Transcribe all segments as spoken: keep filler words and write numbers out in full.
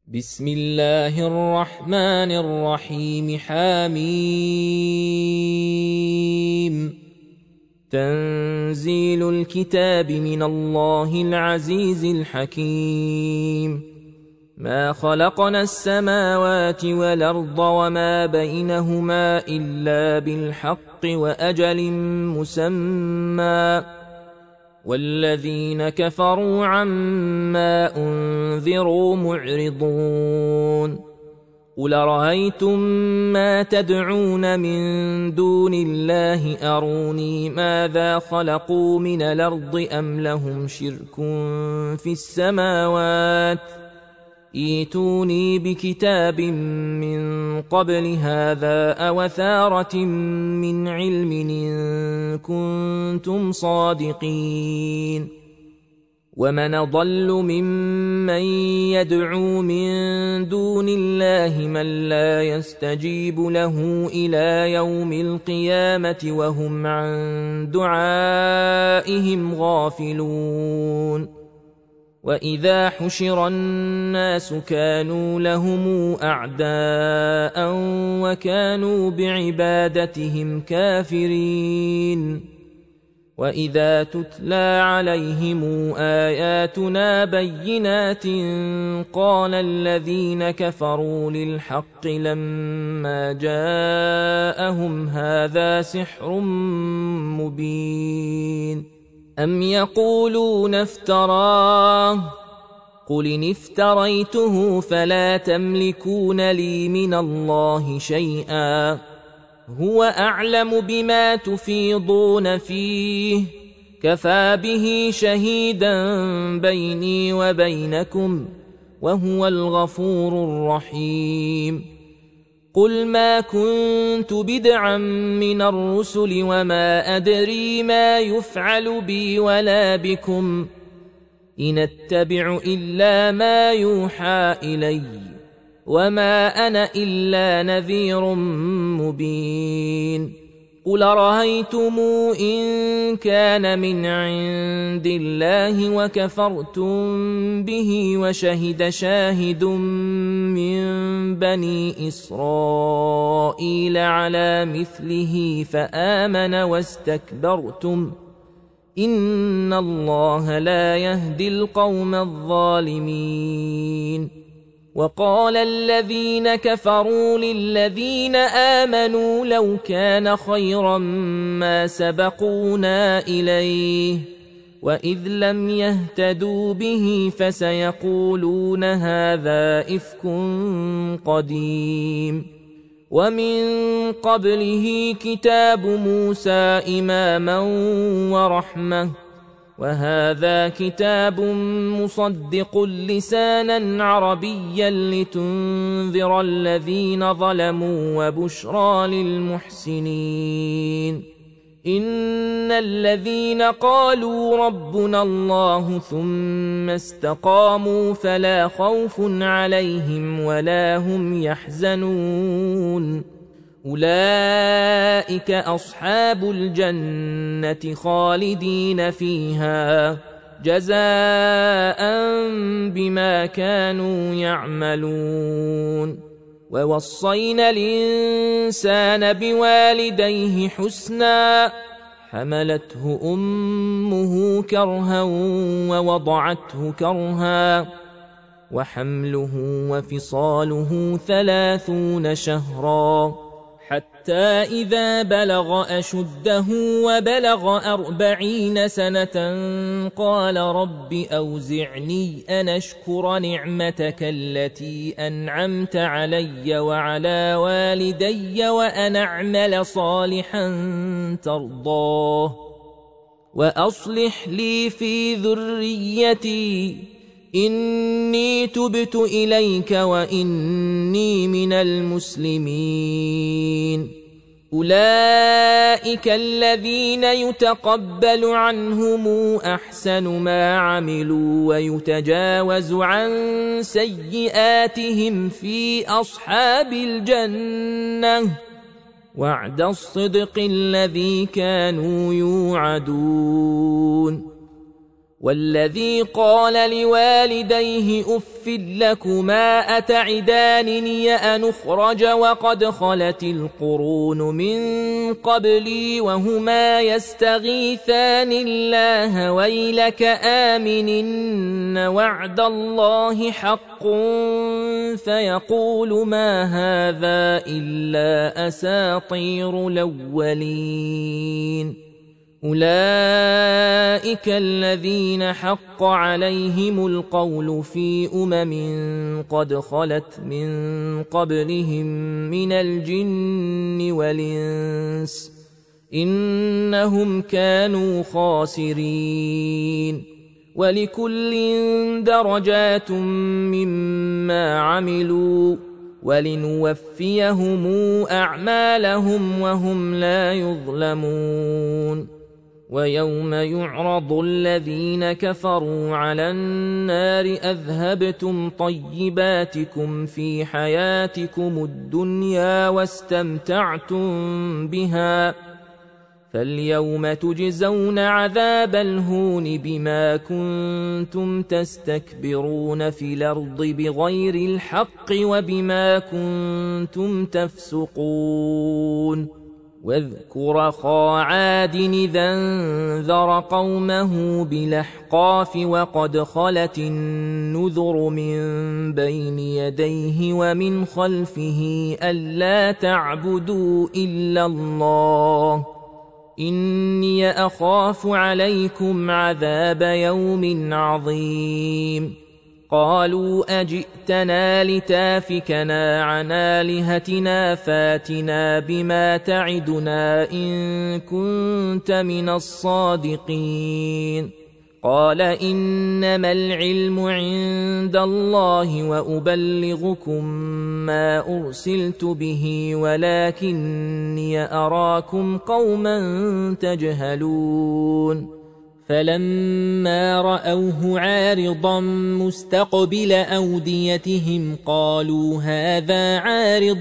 بسم الله الرحمن الرحيم. حميم. تنزيل الكتاب من الله العزيز الحكيم. ما خلقنا السماوات والأرض وما بينهما إلا بالحق وأجل مسمى، والذين كفروا عما أنذروا معرضون. قل رأيتم ما تدعون من دون الله أروني ماذا خلقوا من الأرض أم لهم شرك في السماوات، ايتوني بكتاب من قبل هذا أو أثارة من علم إن كنتم صادقين. ومن ضل ممن يدعو من دون الله من لا يستجيب له إلى يوم القيامة وهم عن دعائهم غافلون. وإذا حشر الناس كانوا لهم أعداء وكانوا بعبادتهم كافرين. وإذا تتلى عليهم آياتنا بينات قال الذين كفروا للحق لما جاءهم هذا سحر مبين. أم يقولون افتراه، قل إن افتريته فلا تملكون لي من الله شيئا، هو أعلم بما تفيضون فيه، كفى به شهيدا بيني وبينكم، وهو الغفور الرحيم. قل ما كنت بدعا من الرسل وما أدري ما يفعل بي ولا بكم، إن أتبع إلا ما يوحى إلي، وما أنا إلا نذير مبين. قل رأيتم إن كان من عند الله وكفرتم به وشهد شاهد من بني إسرائيل على مثله فآمن واستكبرتم، إن الله لا يهدي القوم الظالمين. وقال الذين كفروا للذين آمنوا لو كان خيرا ما سبقونا إليه، وإذ لم يهتدوا به فسيقولون هذا إفك قديم. ومن قبله كتاب موسى إماما ورحمة، وهذا كتاب مصدق لسانا عربيا لتنذر الذين ظلموا وبشرى للمحسنين. إن الذين قالوا ربنا الله ثم استقاموا فلا خوف عليهم ولا هم يحزنون، أولئك أصحاب الجنة خالدين فيها جزاء بما كانوا يعملون. ووصينا الإنسان بوالديه حسنا، حملته أمه كرها ووضعته كرها، وحمله وفصاله ثلاثون شهرا، حتى إذا بلغ أشده وبلغ أربعين سنة قال رب أوزعني أن أشكر نعمتك التي أنعمت علي وعلى والدي وأن أعمل صالحا ترضاه، وأصلح لي في ذريتي إني تبت إليك وإني من المسلمين. أولئك الذين يتقبل عنهم أحسن ما عملوا ويتجاوز عن سيئاتهم في أصحاب الجنة، وعد الصدق الذي كانوا يوعدون. والذي قال لوالديه أف لكما أتعدانني أن أخرج وقد خلت القرون من قبلي وهما يستغيثان الله ويلك آمنن وعد الله حق فيقول ما هذا إلا أساطير الأولين. أولئك الذين حق عليهم القول في أمم قد خلت من قبلهم من الجن والإنس إنهم كانوا خاسرين. ولكل درجات مما عملوا ولنوفيهم أعمالهم وهم لا يظلمون. ويوم يعرض الذين كفروا على النار أذهبتم طيباتكم في حياتكم الدنيا واستمتعتم بها فاليوم تجزون عذاب الهون بما كنتم تستكبرون في الأرض بغير الحق وبما كنتم تفسقون. واذكر أخا عاد إذا انذر قومه بالأحقاف وقد خلت النذر من بين يديه ومن خلفه ألا تعبدوا إلا الله إني أخاف عليكم عذاب يوم عظيم. قالوا أجئتنا لتافكنا عن آلهتنا فاتنا بما تعدنا إن كنت من الصادقين. قال إنما العلم عند الله وأبلغكم ما أرسلت به ولكني أراكم قوما تجهلون. فلما رأوه عارضا مستقبل أوديتهم قالوا هذا عارض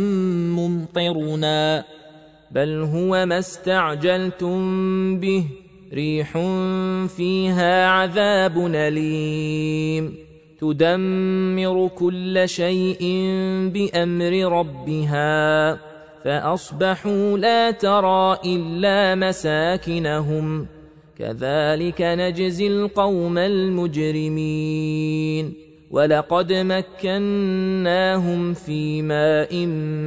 ممطرنا بل هو ما استعجلتم به ريح فيها عذاب أليم تدمر كل شيء بأمر ربها فأصبحوا لا ترى إلا مساكنهم كذلك نجزي القوم المجرمين. ولقد مكناهم في ماء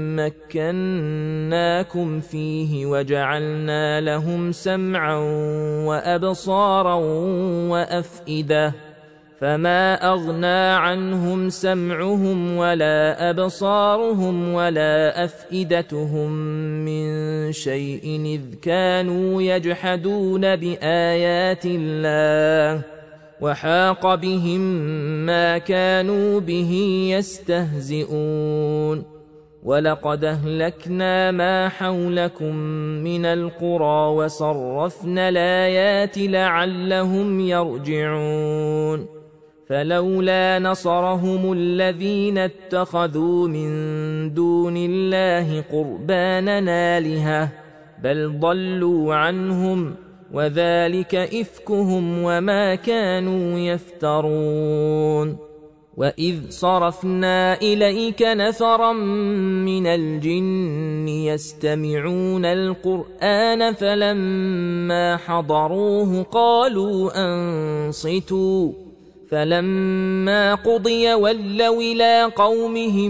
مكناكم فيه وجعلنا لهم سمعا وأبصارا وأفئدة فما أغنى عنهم سمعهم ولا أبصارهم ولا أفئدتهم من شيء إذ كانوا يجحدون بآيات الله وحاق بهم ما كانوا به يستهزئون. ولقد أهلكنا ما حولكم من القرى وصرفنا الآيات لعلهم يرجعون. فلولا نصرهم الذين اتخذوا من دون الله قربانا آلهة بل ضلوا عنهم وذلك إفكهم وما كانوا يفترون. وإذ صرفنا إليك نفرا من الجن يستمعون القرآن فلما حضروه قالوا أنصتوا فلما قضي ولوا إلى قومهم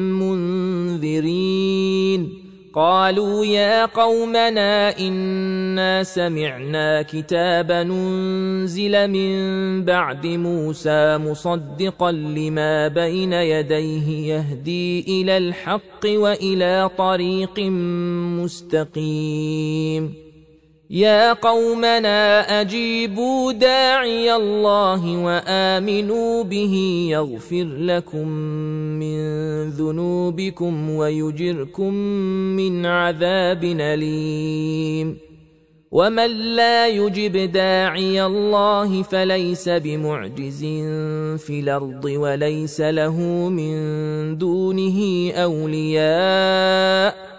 منذرين. قالوا يا قومنا إنا سمعنا كتابا أنزل من بعد موسى مصدقا لما بين يديه يهدي إلى الحق وإلى طريق مستقيم. يا قومنا أجيبوا داعي الله وآمنوا به يغفر لكم من ذنوبكم ويجركم من عذاب أليم. ومن لا يجب داعي الله فليس بمعجز في الأرض وليس له من دونه أولياء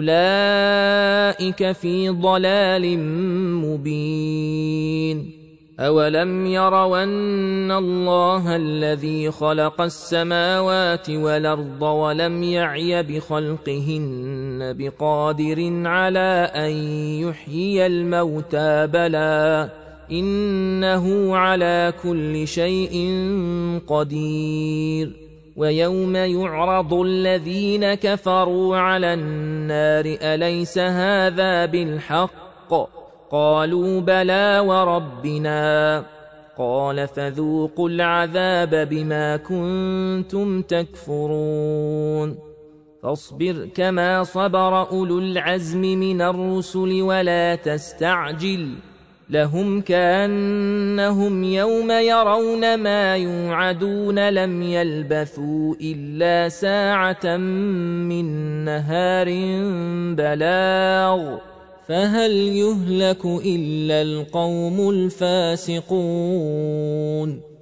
أولئك في ضلال مبين. أولم يروا أن الله الذي خلق السماوات والأرض ولم يعي بخلقهن بقادر على أن يحيي الموتى بلى إنه على كل شيء قدير ويوم يعرض الذين كفروا على النار أليس هذا بالحق قالوا بلى وربنا قال فذوقوا العذاب بما كنتم تكفرون فاصبر كما صبر أولو العزم من الرسل ولا تستعجل لهم كأنهم يوم يرون ما يوعدون لم يلبثوا إلا ساعة من نهار بلاغ فهل يهلك إلا القوم الفاسقون